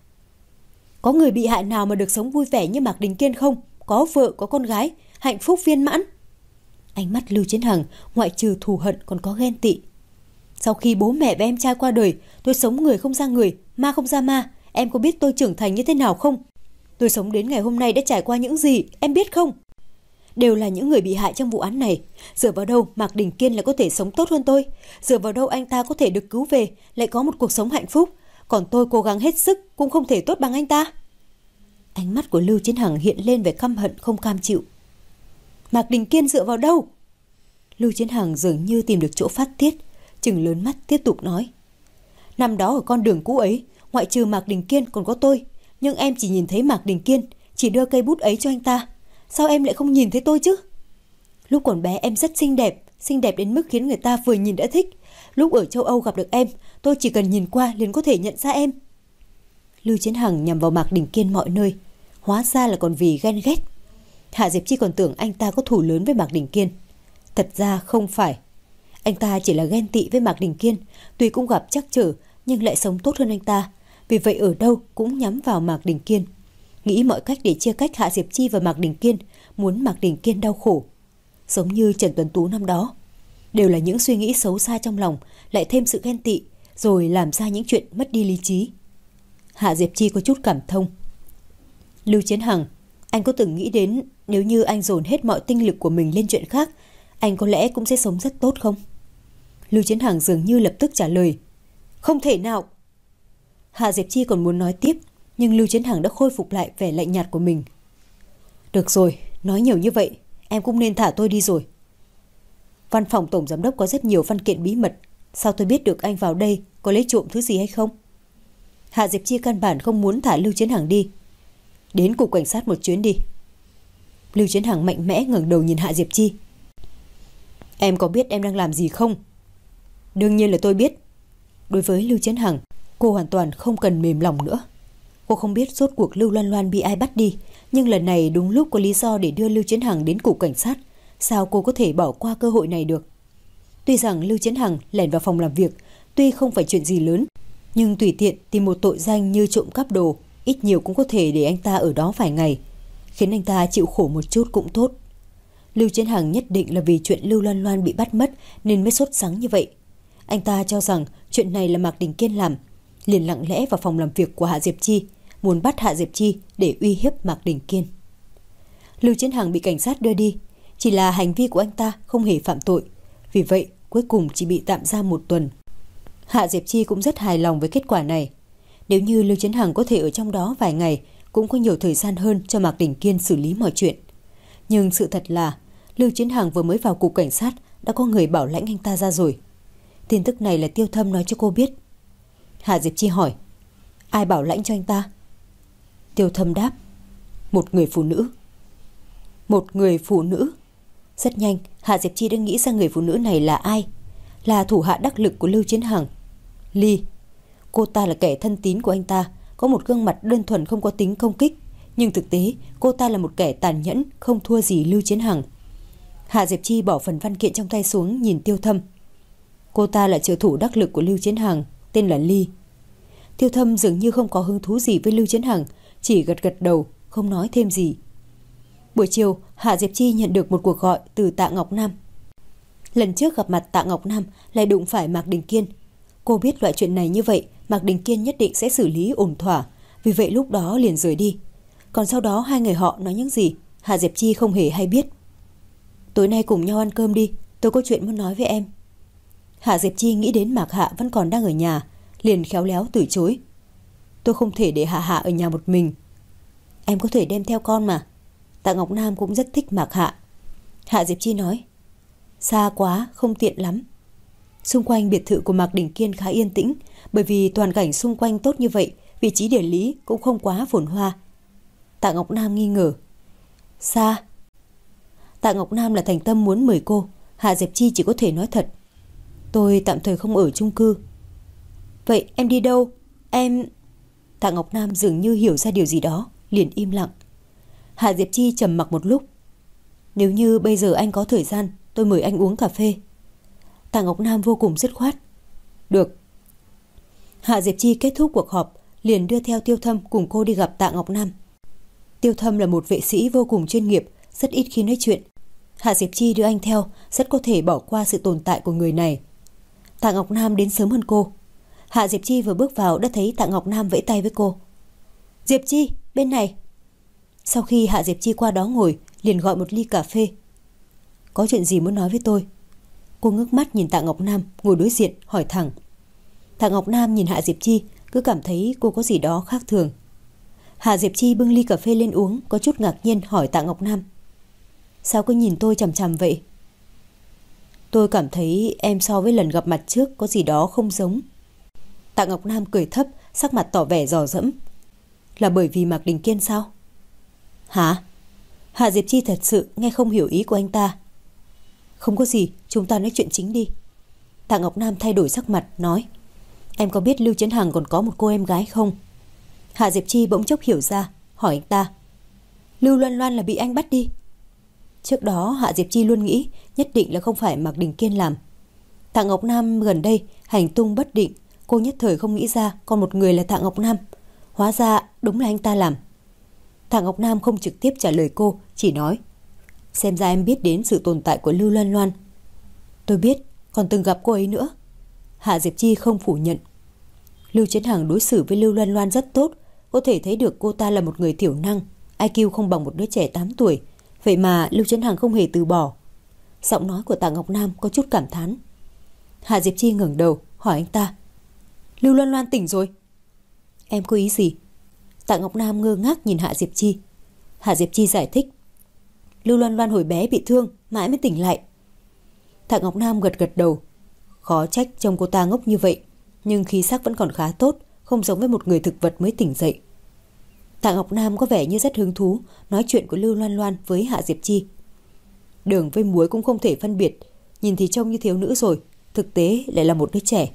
Có người bị hại nào mà được sống vui vẻ như Mạc Đình Kiên không? Có vợ, có con gái, hạnh phúc viên mãn. Ánh mắt Lưu Chiến Hằng ngoại trừ thù hận còn có ghen tị. Sau khi bố mẹ và em trai qua đời, tôi sống người không ra người, ma không ra ma. Em có biết tôi trưởng thành như thế nào không? Tôi sống đến ngày hôm nay đã trải qua những gì, em biết không? Đều là những người bị hại trong vụ án này. Dựa vào đâu Mạc Đình Kiên lại có thể sống tốt hơn tôi? Dựa vào đâu anh ta có thể được cứu về, lại có một cuộc sống hạnh phúc? Còn tôi cố gắng hết sức cũng không thể tốt bằng anh ta. Ánh mắt của Lưu Chiến Hằng hiện lên vẻ căm hận không cam chịu. Mạc Đình Kiên dựa vào đâu? Lưu Chiến Hằng dường như tìm được chỗ phát tiết, trừng lớn mắt tiếp tục nói. Năm đó ở con đường cũ ấy, ngoại trừ Mạc Đình Kiên còn có tôi. Nhưng em chỉ nhìn thấy Mạc Đình Kiên, chỉ đưa cây bút ấy cho anh ta. Sao em lại không nhìn thấy tôi chứ? Lúc còn bé em rất xinh đẹp, xinh đẹp đến mức khiến người ta vừa nhìn đã thích. Lúc ở châu Âu gặp được em, tôi chỉ cần nhìn qua liền có thể nhận ra em. Lưu Chiến Hằng nhằm vào Mạc Đình Kiên mọi nơi, hóa ra là còn vì ghen ghét. Hạ Diệp Chi còn tưởng anh ta có thù lớn với Mạc Đình Kiên. Thật ra không phải. Anh ta chỉ là ghen tị với Mạc Đình Kiên, tuy cũng gặp trắc trở nhưng lại sống tốt hơn anh ta. Vì vậy ở đâu cũng nhắm vào Mạc Đình Kiên, nghĩ mọi cách để chia cách Hạ Diệp Chi và Mạc Đình Kiên, muốn Mạc Đình Kiên đau khổ. Giống như Trần Tuấn Tú năm đó. Đều là những suy nghĩ xấu xa trong lòng, lại thêm sự ghen tị, rồi làm ra những chuyện mất đi lý trí. Hạ Diệp Chi có chút cảm thông. Lưu Chiến Hằng, anh có từng nghĩ đến nếu như anh dồn hết mọi tinh lực của mình lên chuyện khác, anh có lẽ cũng sẽ sống rất tốt không? Lưu Chiến Hằng dường như lập tức trả lời. Không thể nào. Hạ Diệp Chi còn muốn nói tiếp, nhưng Lưu Chiến Hằng đã khôi phục lại vẻ lạnh nhạt của mình. Được rồi, nói nhiều như vậy, em cũng nên thả tôi đi rồi. Văn phòng tổng giám đốc có rất nhiều văn kiện bí mật, sao tôi biết được anh vào đây có lấy trộm thứ gì hay không? Hạ Diệp Chi căn bản không muốn thả Lưu Chiến Hằng đi. Đến cục cảnh sát một chuyến đi. Lưu Chiến Hằng mạnh mẽ ngẩng đầu nhìn Hạ Diệp Chi. Em có biết em đang làm gì không? Đương nhiên là tôi biết. Đối với Lưu Chiến Hằng, cô hoàn toàn không cần mềm lòng nữa. Cô không biết rốt cuộc Lưu Loan Loan bị ai bắt đi, nhưng lần này đúng lúc có lý do để đưa Lưu Chiến Hằng đến cục cảnh sát. Sao cô có thể bỏ qua cơ hội này được? Tuy rằng Lưu Chiến Hằng lẻn vào phòng làm việc, tuy không phải chuyện gì lớn, nhưng tùy tiện tìm một tội danh như trộm cắp đồ, ít nhiều cũng có thể để anh ta ở đó vài ngày, khiến anh ta chịu khổ một chút cũng tốt. Lưu Chiến Hằng nhất định là vì chuyện Lưu Loan Loan bị bắt mất nên mới sốt sắng như vậy. Anh ta cho rằng chuyện này là Mạc Đình Kiên làm, liền lặng lẽ vào phòng làm việc của Hạ Diệp Chi, muốn bắt Hạ Diệp Chi để uy hiếp Mạc Đình Kiên. Lưu Chiến Hằng bị cảnh sát đưa đi, chỉ là hành vi của anh ta không hề phạm tội, vì vậy cuối cùng chỉ bị tạm giam một tuần. Hạ Diệp Chi cũng rất hài lòng với kết quả này. Nếu như Lưu Chiến Hằng có thể ở trong đó vài ngày, cũng có nhiều thời gian hơn cho Mạc Đình Kiên xử lý mọi chuyện. Nhưng sự thật là Lưu Chiến Hằng vừa mới vào cục cảnh sát đã có người bảo lãnh anh ta ra rồi. Tin tức này là Tiêu Thâm nói cho cô biết. Hạ Diệp Chi hỏi, ai bảo lãnh cho anh ta? Tiêu Thâm đáp, một người phụ nữ. Một người phụ nữ? Rất nhanh, Hạ Diệp Chi đã nghĩ ra người phụ nữ này là ai. Là thủ hạ đắc lực của Lưu Chiến Hằng, Ly. Cô ta là kẻ thân tín của anh ta, có một gương mặt đơn thuần không có tính công kích, nhưng thực tế cô ta là một kẻ tàn nhẫn không thua gì Lưu Chiến Hằng. Hạ Diệp Chi bỏ phần văn kiện trong tay xuống nhìn Tiêu Thâm. Cô ta là trợ thủ đắc lực của Lưu Chiến Hằng, tên là Ly. Tiêu Thâm dường như không có hứng thú gì với Lưu Chiến Hằng, chỉ gật gật đầu, không nói thêm gì. Buổi chiều, Hạ Diệp Chi nhận được một cuộc gọi từ Tạ Ngọc Nam. Lần trước gặp mặt Tạ Ngọc Nam lại đụng phải Mạc Đình Kiên. Cô biết loại chuyện này như vậy, Mạc Đình Kiên nhất định sẽ xử lý ổn thỏa, vì vậy lúc đó liền rời đi. Còn sau đó hai người họ nói những gì, Hạ Diệp Chi không hề hay biết. Tối nay cùng nhau ăn cơm đi, tôi có chuyện muốn nói với em. Hạ Diệp Chi nghĩ đến Mạc Hạ vẫn còn đang ở nhà, liền khéo léo từ chối. Tôi không thể để Hạ Hạ ở nhà một mình. Em có thể đem theo con mà. Tạ Ngọc Nam cũng rất thích Mạc Hạ. Hạ Diệp Chi nói, xa quá, không tiện lắm. Xung quanh biệt thự của Mạc Đình Kiên khá yên tĩnh, bởi vì toàn cảnh xung quanh tốt như vậy, vị trí địa lý cũng không quá phồn hoa. Tạ Ngọc Nam nghi ngờ, xa. Tạ Ngọc Nam là thành tâm muốn mời cô. Hạ Diệp Chi chỉ có thể nói thật, tôi tạm thời không ở chung cư. Vậy em đi đâu? Em... Tạ Ngọc Nam dường như hiểu ra điều gì đó, liền im lặng. Hạ Diệp Chi trầm mặc một lúc. Nếu như bây giờ anh có thời gian, tôi mời anh uống cà phê. Tạ Ngọc Nam vô cùng dứt khoát. Được. Hạ Diệp Chi kết thúc cuộc họp, liền đưa theo Tiêu Thâm cùng cô đi gặp Tạ Ngọc Nam. Tiêu Thâm là một vệ sĩ vô cùng chuyên nghiệp, rất ít khi nói chuyện. Hạ Diệp Chi đưa anh theo, rất có thể bỏ qua sự tồn tại của người này. Tạ Ngọc Nam đến sớm hơn cô. Hạ Diệp Chi vừa bước vào đã thấy Tạ Ngọc Nam vẫy tay với cô. Diệp Chi, bên này. Sau khi Hạ Diệp Chi qua đó ngồi, liền gọi một ly cà phê. Có chuyện gì muốn nói với tôi? Cô ngước mắt nhìn Tạ Ngọc Nam ngồi đối diện, hỏi thẳng. Tạ Ngọc Nam nhìn Hạ Diệp Chi, cứ cảm thấy cô có gì đó khác thường. Hạ Diệp Chi bưng ly cà phê lên uống, có chút ngạc nhiên hỏi Tạ Ngọc Nam. Sao cứ nhìn tôi chằm chằm vậy? Tôi cảm thấy em so với lần gặp mặt trước có gì đó không giống. Tạ Ngọc Nam cười thấp, sắc mặt tỏ vẻ dò dẫm. Là bởi vì Mạc Đình Kiên sao? Hả? Hạ Diệp Chi thật sự nghe không hiểu ý của anh ta. Không có gì, chúng ta nói chuyện chính đi. Tạ Ngọc Nam thay đổi sắc mặt, nói. Em có biết Lưu Chấn Hằng còn có một cô em gái không? Hạ Diệp Chi bỗng chốc hiểu ra, hỏi anh ta. Lưu Loan Loan là bị anh bắt đi. Trước đó Hạ Diệp Chi luôn nghĩ nhất định là không phải Mạc Đình Kiên làm. Tạ Ngọc Nam gần đây hành tung bất định, cô nhất thời không nghĩ ra còn một người là Tạ Ngọc Nam. Hóa ra đúng là anh ta làm. Tạ Ngọc Nam không trực tiếp trả lời cô, chỉ nói. Xem ra em biết đến sự tồn tại của Lưu Loan Loan. Tôi biết, còn từng gặp cô ấy nữa. Hạ Diệp Chi không phủ nhận. Lưu Chấn Hằng đối xử với Lưu Loan Loan rất tốt, có thể thấy được cô ta là một người thiểu năng, i kiu không bằng một đứa trẻ tám tuổi. Vậy mà Lưu Chấn Hằng không hề từ bỏ. Giọng nói của Tạ Ngọc Nam có chút cảm thán. Hạ Diệp Chi ngẩng đầu hỏi anh ta. Lưu Loan Loan tỉnh rồi. Em có ý gì? Tạ Ngọc Nam ngơ ngác nhìn Hạ Diệp Chi. Hạ Diệp Chi giải thích. Lưu Loan Loan hồi bé bị thương, mãi mới tỉnh lại. Tạ Ngọc Nam gật gật đầu. Khó trách trông cô ta ngốc như vậy, nhưng khí sắc vẫn còn khá tốt, không giống với một người thực vật mới tỉnh dậy. Tạ Ngọc Nam có vẻ như rất hứng thú nói chuyện của Lưu Loan Loan với Hạ Diệp Chi. Đường với muối cũng không thể phân biệt, nhìn thì trông như thiếu nữ rồi, thực tế lại là một đứa trẻ.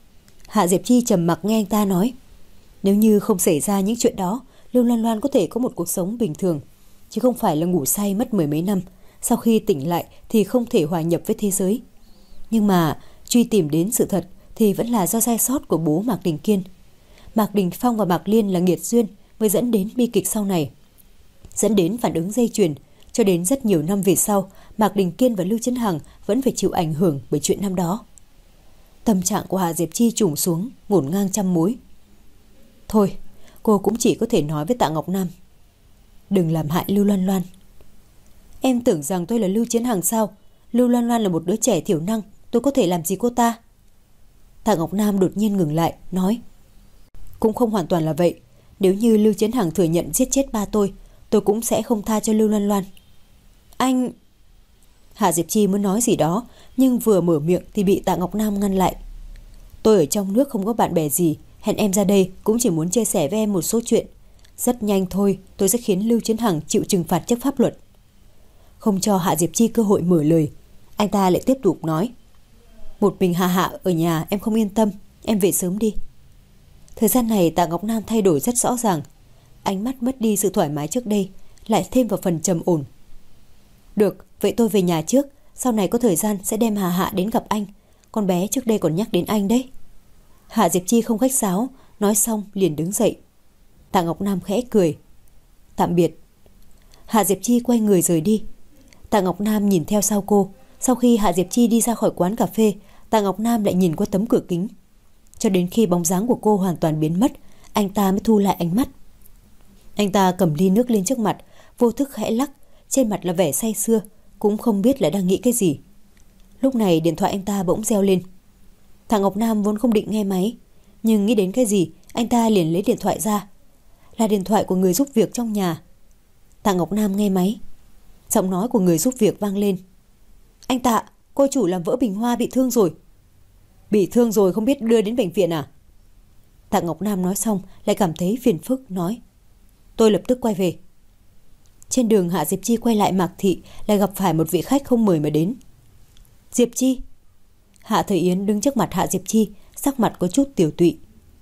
Hạ Diệp Chi trầm mặc nghe anh ta nói. Nếu như không xảy ra những chuyện đó, Lưu Loan Loan có thể có một cuộc sống bình thường, chứ không phải là ngủ say mất mười mấy năm, sau khi tỉnh lại thì không thể hòa nhập với thế giới. Nhưng mà truy tìm đến sự thật thì vẫn là do sai sót của bố Mạc Đình Kiên. Mạc Đình Phong và Mạc Liên là nghiệt duyên mới dẫn đến bi kịch sau này, dẫn đến phản ứng dây chuyền. Cho đến rất nhiều năm về sau, Mạc Đình Kiên và Lưu Chấn Hằng vẫn phải chịu ảnh hưởng bởi chuyện năm đó. Tâm trạng của Hạ Diệp Chi trùng xuống, ngổn ngang trăm mối. Thôi, cô cũng chỉ có thể nói với Tạ Ngọc Nam. Đừng làm hại Lưu Loan Loan. Em tưởng rằng tôi là Lưu Chấn Hằng sao? Lưu Loan Loan là một đứa trẻ thiểu năng, tôi có thể làm gì cô ta? Tạ Ngọc Nam đột nhiên ngừng lại, nói. Cũng không hoàn toàn là vậy. Nếu như Lưu Chấn Hằng thừa nhận giết chết ba tôi, tôi cũng sẽ không tha cho Lưu Loan Loan. Anh... Hạ Diệp Chi muốn nói gì đó, nhưng vừa mở miệng thì bị Tạ Ngọc Nam ngăn lại. Tôi ở trong nước không có bạn bè gì, hẹn em ra đây cũng chỉ muốn chia sẻ với em một số chuyện. Rất nhanh thôi, tôi sẽ khiến Lưu Chấn Hằng chịu trừng phạt trước pháp luật. Không cho Hạ Diệp Chi cơ hội mở lời, anh ta lại tiếp tục nói. Một mình Hạ Hạ ở nhà em không yên tâm, em về sớm đi. Thời gian này Tạ Ngọc Nam thay đổi rất rõ ràng. Ánh mắt mất đi sự thoải mái trước đây, lại thêm vào phần trầm ổn. Được, vậy tôi về nhà trước, sau này có thời gian sẽ đem Hà Hạ đến gặp anh. Con bé trước đây còn nhắc đến anh đấy. Hạ Diệp Chi không khách sáo, nói xong liền đứng dậy. Tạ Ngọc Nam khẽ cười. Tạm biệt. Hạ Diệp Chi quay người rời đi. Tạ Ngọc Nam nhìn theo sau cô. Sau khi Hạ Diệp Chi đi ra khỏi quán cà phê, Tạ Ngọc Nam lại nhìn qua tấm cửa kính. Cho đến khi bóng dáng của cô hoàn toàn biến mất, anh ta mới thu lại ánh mắt. Anh ta cầm ly nước lên trước mặt, vô thức khẽ lắc, trên mặt là vẻ say sưa, cũng không biết là đang nghĩ cái gì. Lúc này điện thoại anh ta bỗng reo lên. Tạ Ngọc Nam vốn không định nghe máy, nhưng nghĩ đến cái gì, anh ta liền lấy điện thoại ra. Là điện thoại của người giúp việc trong nhà. Tạ Ngọc Nam nghe máy. Giọng nói của người giúp việc vang lên. Anh Tạ, cô chủ làm vỡ bình hoa bị thương rồi. Bị thương rồi không biết đưa đến bệnh viện à? Tạ Ngọc Nam nói xong lại cảm thấy phiền phức, nói. Tôi lập tức quay về. Trên đường Hạ Diệp Chi quay lại Mạc Thị, lại gặp phải một vị khách không mời mà đến. Diệp Chi. Hạ Thời Yến đứng trước mặt Hạ Diệp Chi, sắc mặt có chút tiểu tụy.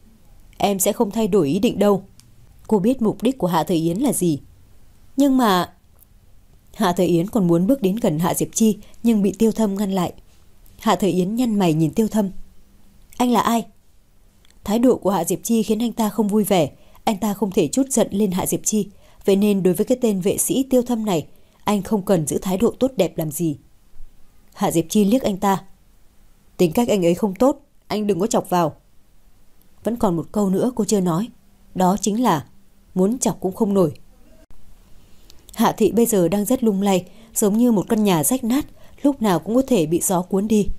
Em sẽ không thay đổi ý định đâu. Cô biết mục đích của Hạ Thời Yến là gì. Nhưng mà... Hạ Thời Yến còn muốn bước đến gần Hạ Diệp Chi nhưng bị Tiêu Thâm ngăn lại. Hạ Thời Yến nhăn mày nhìn Tiêu Thâm. Anh là ai? Thái độ của Hạ Diệp Chi khiến anh ta không vui vẻ. Anh ta không thể trút giận lên Hạ Diệp Chi. Vậy nên đối với cái tên vệ sĩ Tiêu Thâm này, anh không cần giữ thái độ tốt đẹp làm gì. Hạ Diệp Chi liếc anh ta. Tính cách anh ấy không tốt, anh đừng có chọc vào. Vẫn còn một câu nữa cô chưa nói. Đó chính là muốn chọc cũng không nổi. Hạ Thị bây giờ đang rất lung lay, giống như một căn nhà rách nát, lúc nào cũng có thể bị gió cuốn đi.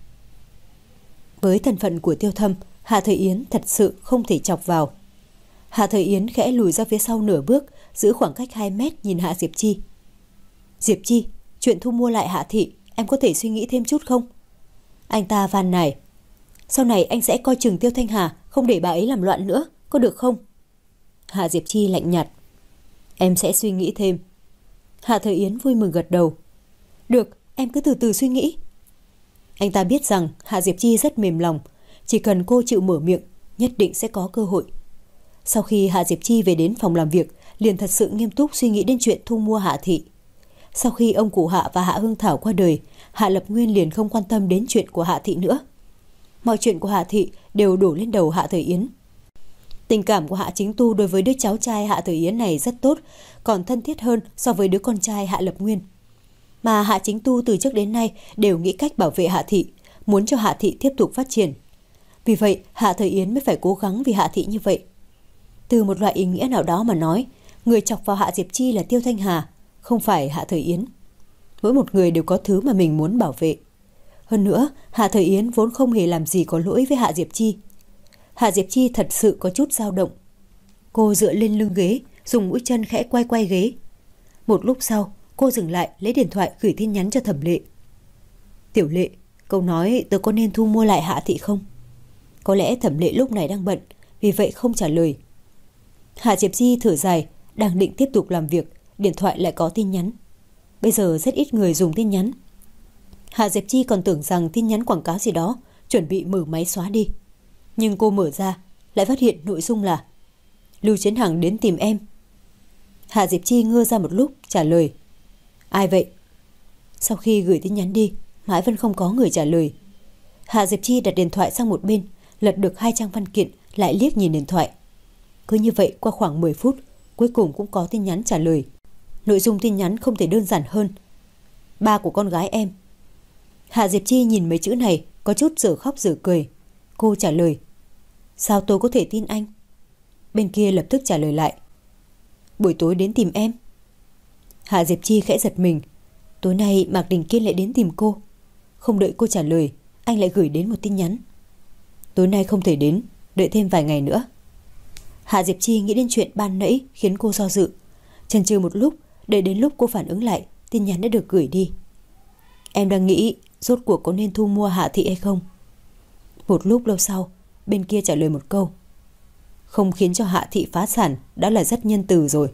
Với thân phận của Tiêu Thâm, Hạ Thời Yến thật sự không thể chọc vào. Hạ Thời Yến khẽ lùi ra phía sau nửa bước, giữ khoảng cách hai mét nhìn Hạ Diệp Chi. Diệp Chi, chuyện thu mua lại Hạ Thị, em có thể suy nghĩ thêm chút không? Anh ta van nài. Sau này anh sẽ coi chừng Tiêu Thanh Hà, không để bà ấy làm loạn nữa, có được không? Hạ Diệp Chi lạnh nhạt. Em sẽ suy nghĩ thêm. Hạ Thời Yến vui mừng gật đầu. Được, em cứ từ từ suy nghĩ. Anh ta biết rằng Hạ Diệp Chi rất mềm lòng, chỉ cần cô chịu mở miệng, nhất định sẽ có cơ hội. Sau khi Hạ Diệp Chi về đến phòng làm việc, liền thật sự nghiêm túc suy nghĩ đến chuyện thu mua Hạ Thị. Sau khi ông cụ Hạ và Hạ Hưng Thảo qua đời, Hạ Lập Nguyên liền không quan tâm đến chuyện của Hạ Thị nữa. Mọi chuyện của Hạ Thị đều đổ lên đầu Hạ Thời Yến. Tình cảm của Hạ Chính Tu đối với đứa cháu trai Hạ Thời Yến này rất tốt, còn thân thiết hơn so với đứa con trai Hạ Lập Nguyên. Mà Hạ Chính Tu từ trước đến nay đều nghĩ cách bảo vệ Hạ Thị, muốn cho Hạ Thị tiếp tục phát triển. Vì vậy, Hạ Thời Yến mới phải cố gắng vì Hạ Thị như vậy. Từ một loại ý nghĩa nào đó mà nói, người chọc vào Hạ Diệp Chi là Tiêu Thanh Hà, không phải Hạ Thời Yến. Mỗi một người đều có thứ mà mình muốn bảo vệ. Hơn nữa, Hạ Thời Yến vốn không hề làm gì có lỗi với Hạ Diệp Chi. Hạ Diệp Chi thật sự có chút dao động. Cô dựa lên lưng ghế, dùng mũi chân khẽ quay quay ghế. Một lúc sau, cô dừng lại lấy điện thoại gửi tin nhắn cho Thẩm Lệ. Tiểu Lệ, cậu nói tớ có nên thu mua lại Hạ Thị không? Có lẽ Thẩm Lệ lúc này đang bận, vì vậy không trả lời. Hạ Diệp Chi thở dài, đang định tiếp tục làm việc, điện thoại lại có tin nhắn. Bây giờ rất ít người dùng tin nhắn. Hạ Diệp Chi còn tưởng rằng tin nhắn quảng cáo gì đó, chuẩn bị mở máy xóa đi. Nhưng cô mở ra, lại phát hiện nội dung là Lưu Chiến Hằng đến tìm em. Hạ Diệp Chi ngơ ra một lúc, trả lời. Ai vậy? Sau khi gửi tin nhắn đi, mãi vẫn không có người trả lời. Hạ Diệp Chi đặt điện thoại sang một bên, lật được hai trang văn kiện, lại liếc nhìn điện thoại. Cứ như vậy qua khoảng mười phút, cuối cùng cũng có tin nhắn trả lời. Nội dung tin nhắn không thể đơn giản hơn. Ba của con gái em. Hạ Diệp Chi nhìn mấy chữ này, có chút dở khóc dở cười. Cô trả lời. Sao tôi có thể tin anh? Bên kia lập tức trả lời lại. Buổi tối đến tìm em. Hạ Diệp Chi khẽ giật mình. Tối nay Mạc Đình Kiên lại đến tìm cô. Không đợi cô trả lời, anh lại gửi đến một tin nhắn. Tối nay không thể đến, đợi thêm vài ngày nữa. Hạ Diệp Chi nghĩ đến chuyện ban nãy khiến cô do dự. Chần chừ một lúc, đợi đến lúc cô phản ứng lại, tin nhắn đã được gửi đi. Em đang nghĩ rốt cuộc có nên thu mua Hạ Thị hay không? Một lúc lâu sau, bên kia trả lời một câu. Không khiến cho Hạ Thị phá sản đã là rất nhân từ rồi.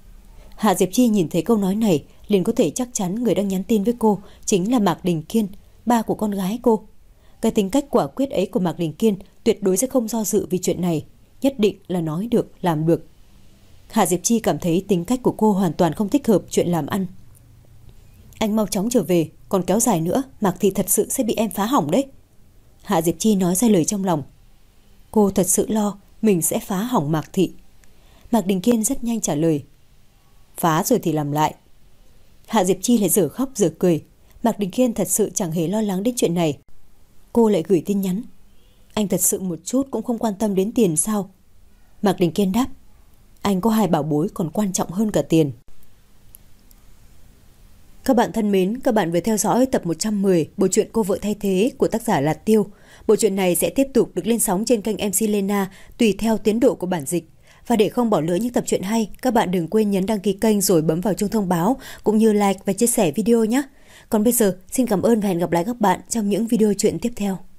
Hạ Diệp Chi nhìn thấy câu nói này, liền có thể chắc chắn người đang nhắn tin với cô chính là Mạc Đình Kiên, ba của con gái cô. Cái tính cách quả quyết ấy của Mạc Đình Kiên tuyệt đối sẽ không do dự vì chuyện này, nhất định là nói được, làm được. Hạ Diệp Chi cảm thấy tính cách của cô hoàn toàn không thích hợp chuyện làm ăn. Anh mau chóng trở về, còn kéo dài nữa Mạc Thị thật sự sẽ bị em phá hỏng đấy. Hạ Diệp Chi nói ra lời trong lòng. Cô thật sự lo mình sẽ phá hỏng Mạc Thị. Mạc Đình Kiên rất nhanh trả lời. Phá rồi thì làm lại. Hạ Diệp Chi lại dở khóc dở cười. Mạc Đình Kiên thật sự chẳng hề lo lắng đến chuyện này. Cô lại gửi tin nhắn. Anh thật sự một chút cũng không quan tâm đến tiền sao? Mạc Đình Kiên đáp. Anh có hai bảo bối còn quan trọng hơn cả tiền. Các bạn thân mến, các bạn vừa theo dõi tập một trăm mười bộ truyện Cô Vợ Thay Thế của tác giả Lạt Tiêu. Bộ truyện này sẽ tiếp tục được lên sóng trên kênh em xê Lena tùy theo tiến độ của bản dịch. Và để không bỏ lỡ những tập truyện hay, các bạn đừng quên nhấn đăng ký kênh rồi bấm vào chuông thông báo cũng như like và chia sẻ video nhé. Còn bây giờ, xin cảm ơn và hẹn gặp lại các bạn trong những video truyện tiếp theo.